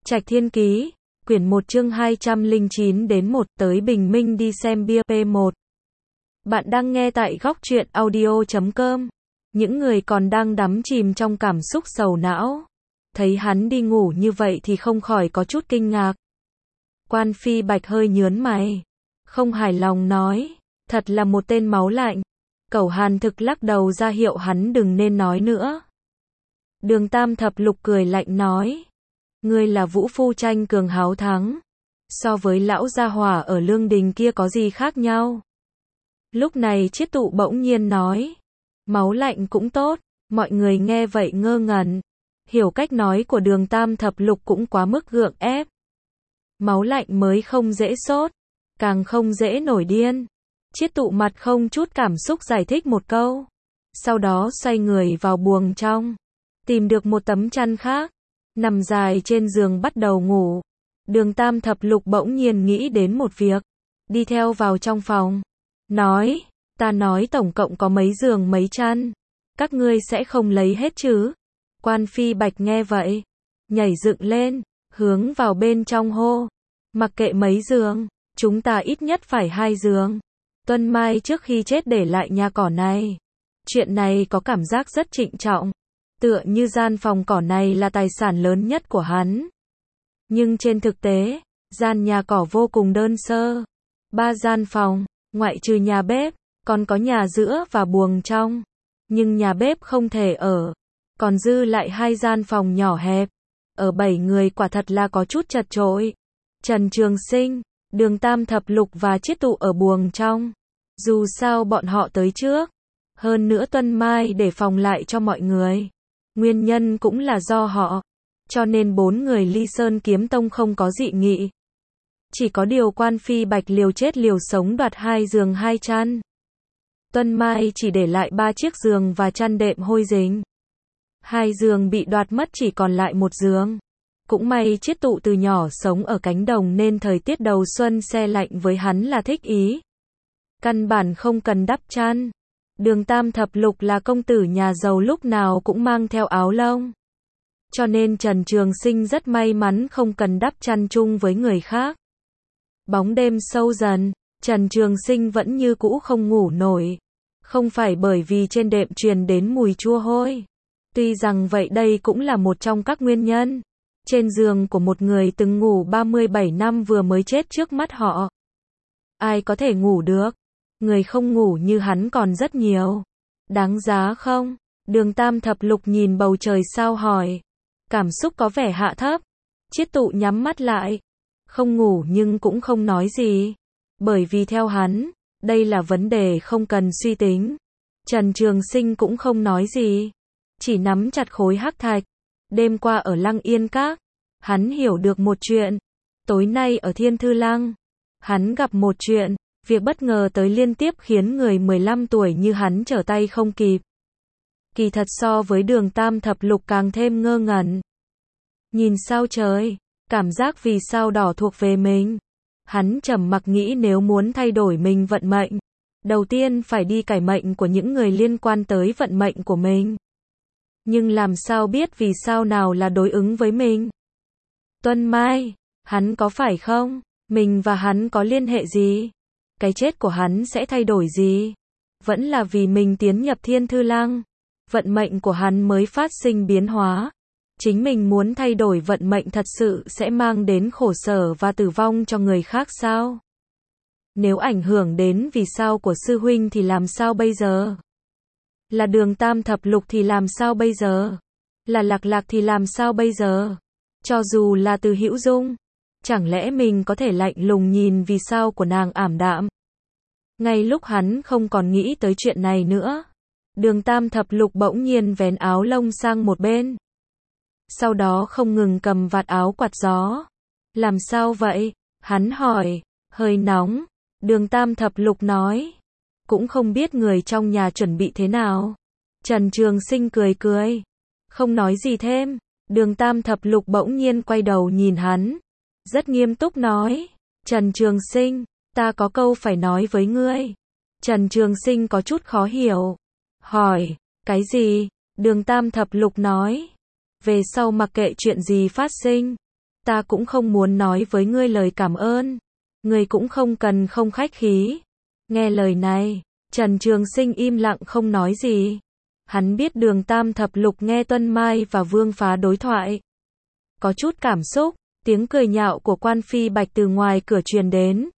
Trạch Thiên Ký, quyển 1 chương 209 đến 1 tới bình minh đi xem bia P1. Bạn đang nghe tại góc truyện audio.com. Những người còn đang đắm chìm trong cảm xúc sầu não. Thấy hắn đi ngủ như vậy thì không khỏi có chút kinh ngạc. Quan Phi Bạch hơi nhớn mày. Không hài lòng nói, thật là một tên máu lạnh. Cẩu Hàn Thực lắc đầu ra hiệu hắn đừng nên nói nữa. Đường Tam Thập Lục cười lạnh nói, ngươi là vũ phu tranh cường háo thắng. So với lão gia hỏa ở Lương Đình kia có gì khác nhau? Lúc này Chiết Tụ bỗng nhiên nói, máu lạnh cũng tốt. Mọi người nghe vậy ngơ ngẩn. Hiểu cách nói của Đường Tam Thập Lục cũng quá mức gượng ép. Máu lạnh mới không dễ sốt, càng không dễ nổi điên. Chiết Tụ mặt không chút cảm xúc giải thích một câu. Sau đó xoay người vào buồng trong, tìm được một tấm chăn khác, nằm dài trên giường bắt đầu ngủ. Đường Tam Thập Lục bỗng nhiên nghĩ đến một việc, đi theo vào trong phòng, nói, ta nói tổng cộng có mấy giường mấy chăn, các ngươi sẽ không lấy hết chứ? Quan Phi Bạch nghe vậy, nhảy dựng lên, hướng vào bên trong hô, mặc kệ mấy giường, chúng ta ít nhất phải 2 giường. Tuân Mai trước khi chết để lại nhà cỏ này. Chuyện này có cảm giác rất trịnh trọng, tựa như gian phòng cỏ này là tài sản lớn nhất của hắn. Nhưng trên thực tế, gian nhà cỏ vô cùng đơn sơ. 3 gian phòng, ngoại trừ nhà bếp, còn có nhà giữa và buồng trong. Nhưng nhà bếp không thể ở, còn dư lại 2 gian phòng nhỏ hẹp. Ở 7 người quả thật là có chút chật chội. Trần Trường Sinh, Đường Tam Thập Lục và Chiết Tụ ở buồng trong. Dù sao bọn họ tới trước. Hơn nữa Tuân Mai để phòng lại cho mọi người. Nguyên nhân cũng là do họ. Cho nên 4 người Ly Sơn Kiếm Tông không có dị nghị. Chỉ có điều Quan Phi Bạch liều chết liều sống đoạt 2 giường 2 chăn. Tuân Mai chỉ để lại 3 chiếc giường và chăn đệm hôi dính. 2 giường bị đoạt mất chỉ còn lại 1 giường. Cũng may Chiết Tụ từ nhỏ sống ở cánh đồng nên thời tiết đầu xuân se lạnh với hắn là thích ý. Căn bản không cần đắp chăn. Đường Tam Thập Lục là công tử nhà giàu lúc nào cũng mang theo áo lông. Cho nên Trần Trường Sinh rất may mắn không cần đắp chăn chung với người khác. Bóng đêm sâu dần, Trần Trường Sinh vẫn như cũ không ngủ nổi. Không phải bởi vì trên đệm truyền đến mùi chua hôi. Tuy rằng vậy đây cũng là một trong các nguyên nhân. Trên giường của một người từng ngủ 37 năm vừa mới chết trước mắt họ. Ai có thể ngủ được? Người không ngủ như hắn còn rất nhiều. Đáng giá không? Đường Tam Thập Lục nhìn bầu trời sao hỏi. Cảm xúc có vẻ hạ thấp. Chiết Tụ nhắm mắt lại. Không ngủ nhưng cũng không nói gì. Bởi vì theo hắn, đây là vấn đề không cần suy tính. Trần Trường Sinh cũng không nói gì. Chỉ nắm chặt khối hắc thạch. Đêm qua ở Lăng Yên Các, hắn hiểu được một chuyện. Tối nay ở Thiên Thư Lăng, hắn gặp một chuyện. Việc bất ngờ tới liên tiếp khiến người 15 tuổi như hắn trở tay không kịp. Kỳ thật so với Đường Tam Thập Lục càng thêm ngơ ngẩn. Nhìn sao trời, cảm giác vì sao đỏ thuộc về mình. Hắn trầm mặc nghĩ nếu muốn thay đổi mình vận mệnh, đầu tiên phải đi cải mệnh của những người liên quan tới vận mệnh của mình. Nhưng làm sao biết vì sao nào là đối ứng với mình? Tuân Mai, hắn có phải không? Mình và hắn có liên hệ gì? Cái chết của hắn sẽ thay đổi gì? Vẫn là vì mình tiến nhập Thiên Thư Lăng, vận mệnh của hắn mới phát sinh biến hóa. Chính mình muốn thay đổi vận mệnh thật sự sẽ mang đến khổ sở và tử vong cho người khác sao? Nếu ảnh hưởng đến vì sao của sư huynh thì làm sao bây giờ? Là Đường Tam Thập Lục thì làm sao bây giờ? Là Lạc Lạc thì làm sao bây giờ? Cho dù là Từ Hữu Dung, chẳng lẽ mình có thể lạnh lùng nhìn vì sao của nàng ảm đạm? Ngay lúc hắn không còn nghĩ tới chuyện này nữa, Đường Tam Thập Lục bỗng nhiên vén áo lông sang một bên. Sau đó không ngừng cầm vạt áo quạt gió. Làm sao vậy? Hắn hỏi. Hơi nóng. Đường Tam Thập Lục nói. Cũng không biết người trong nhà chuẩn bị thế nào. Trần Trường Sinh cười cười. Không nói gì thêm. Đường Tam Thập Lục bỗng nhiên quay đầu nhìn hắn. Rất nghiêm túc nói. Trần Trường Sinh, ta có câu phải nói với ngươi. Trần Trường Sinh có chút khó hiểu. Hỏi. Cái gì? Đường Tam Thập Lục nói. Về sau mặc kệ chuyện gì phát sinh, ta cũng không muốn nói với ngươi lời cảm ơn. Ngươi cũng không cần không khách khí. Nghe lời này, Trần Trường Sinh im lặng không nói gì. Hắn biết Đường Tam Thập Lục nghe Tuân Mai và Vương Phá đối thoại. Có chút cảm xúc, tiếng cười nhạo của Quan Phi Bạch từ ngoài cửa truyền đến.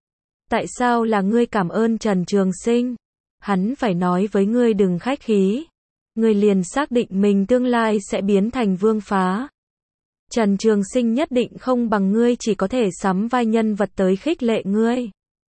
Tại sao là ngươi cảm ơn Trần Trường Sinh? Hắn phải nói với ngươi đừng khách khí. Ngươi liền xác định mình tương lai sẽ biến thành Vương Phá. Trần Trường Sinh nhất định không bằng ngươi, chỉ có thể sắm vai nhân vật tới khích lệ ngươi.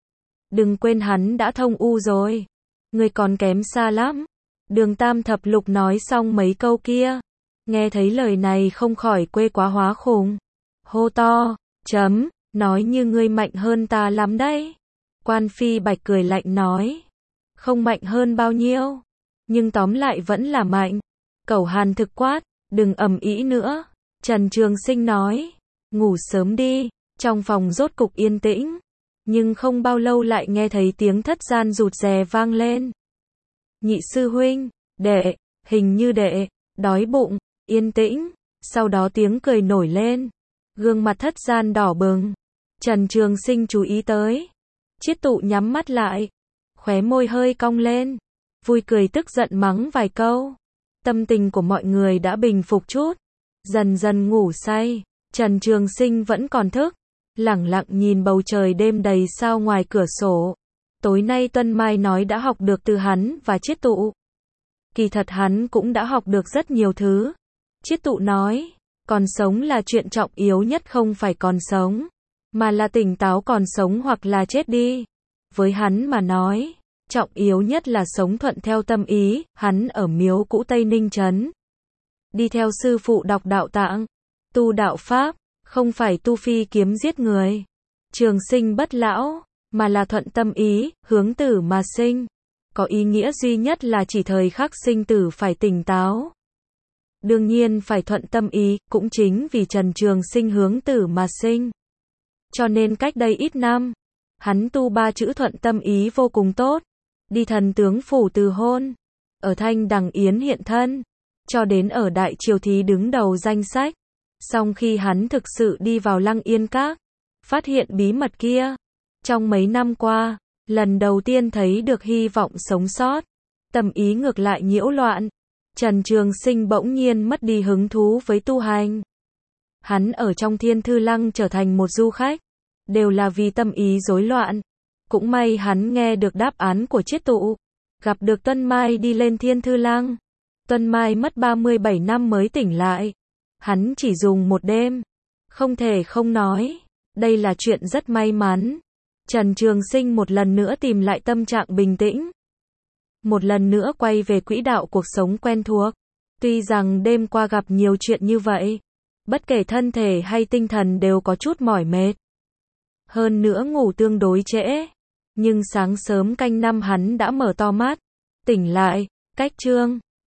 Đừng quên hắn đã thông u rồi. Ngươi còn kém xa lắm. Đường Tam Thập Lục nói xong mấy câu kia. Nghe thấy lời này không khỏi quê quá hóa khùng. Hô to, chấm, nói như ngươi mạnh hơn ta lắm đấy. Quan Phi Bạch cười lạnh nói. Không mạnh hơn bao nhiêu. Nhưng tóm lại vẫn là mạnh. Cẩu Hàn thực quát, đừng ầm ĩ nữa. Trần Trường Sinh nói. Ngủ sớm đi. Trong phòng rốt cục yên tĩnh. Nhưng không bao lâu lại nghe thấy tiếng thất gian rụt rè vang lên. Nhị sư huynh, đệ, hình như đệ, đói bụng, yên tĩnh. Sau đó tiếng cười nổi lên. Gương mặt thất gian đỏ bừng. Trần Trường Sinh chú ý tới. Chiết Tụ nhắm mắt lại. Khóe môi hơi cong lên. Vui cười tức giận mắng vài câu. Tâm tình của mọi người đã bình phục chút. Dần dần ngủ say. Trần Trường Sinh vẫn còn thức. Lẳng lặng nhìn bầu trời đêm đầy sao ngoài cửa sổ. Tối nay Tuân Mai nói đã học được từ hắn và Chiết Tụ. Kỳ thật hắn cũng đã học được rất nhiều thứ. Chiết Tụ nói, còn sống là chuyện trọng yếu nhất, không phải còn sống, mà là tỉnh táo còn sống hoặc là chết đi. Với hắn mà nói, trọng yếu nhất là sống thuận theo tâm ý. Hắn ở miếu cũ Tây Ninh Trấn, đi theo sư phụ đọc đạo tạng, tu đạo pháp, không phải tu phi kiếm giết người, trường sinh bất lão, mà là thuận tâm ý, hướng tử mà sinh. Có ý nghĩa duy nhất là chỉ thời khắc sinh tử phải tỉnh táo. Đương nhiên phải thuận tâm ý, cũng chính vì Trần Trường Sinh hướng tử mà sinh. Cho nên cách đây ít năm, hắn tu 3 chữ thuận tâm ý vô cùng tốt. Đi Thần Tướng Phủ từ hôn, ở Thanh Đằng Yến hiện thân, cho đến ở Đại Triều Thí đứng đầu danh sách. Song khi hắn thực sự đi vào Lăng Yên Các, phát hiện bí mật kia, trong mấy năm qua, lần đầu tiên thấy được hy vọng sống sót, tâm ý ngược lại nhiễu loạn. Trần Trường Sinh bỗng nhiên mất đi hứng thú với tu hành. Hắn ở trong Thiên Thư Lăng trở thành một du khách, đều là vì tâm ý rối loạn. Cũng may hắn nghe được đáp án của Chiết Tụ, gặp được Tuân Mai đi lên Thiên Thư Lăng. Tuân Mai mất 37 năm mới tỉnh lại. Hắn chỉ dùng một đêm. Không thể không nói, đây là chuyện rất may mắn. Trần Trường Sinh một lần nữa tìm lại tâm trạng bình tĩnh. Một lần nữa quay về quỹ đạo cuộc sống quen thuộc. Tuy rằng đêm qua gặp nhiều chuyện như vậy, bất kể thân thể hay tinh thần đều có chút mỏi mệt. Hơn nữa ngủ tương đối trễ. Nhưng sáng sớm canh 5 hắn đã mở to mắt. Tỉnh lại, cách chương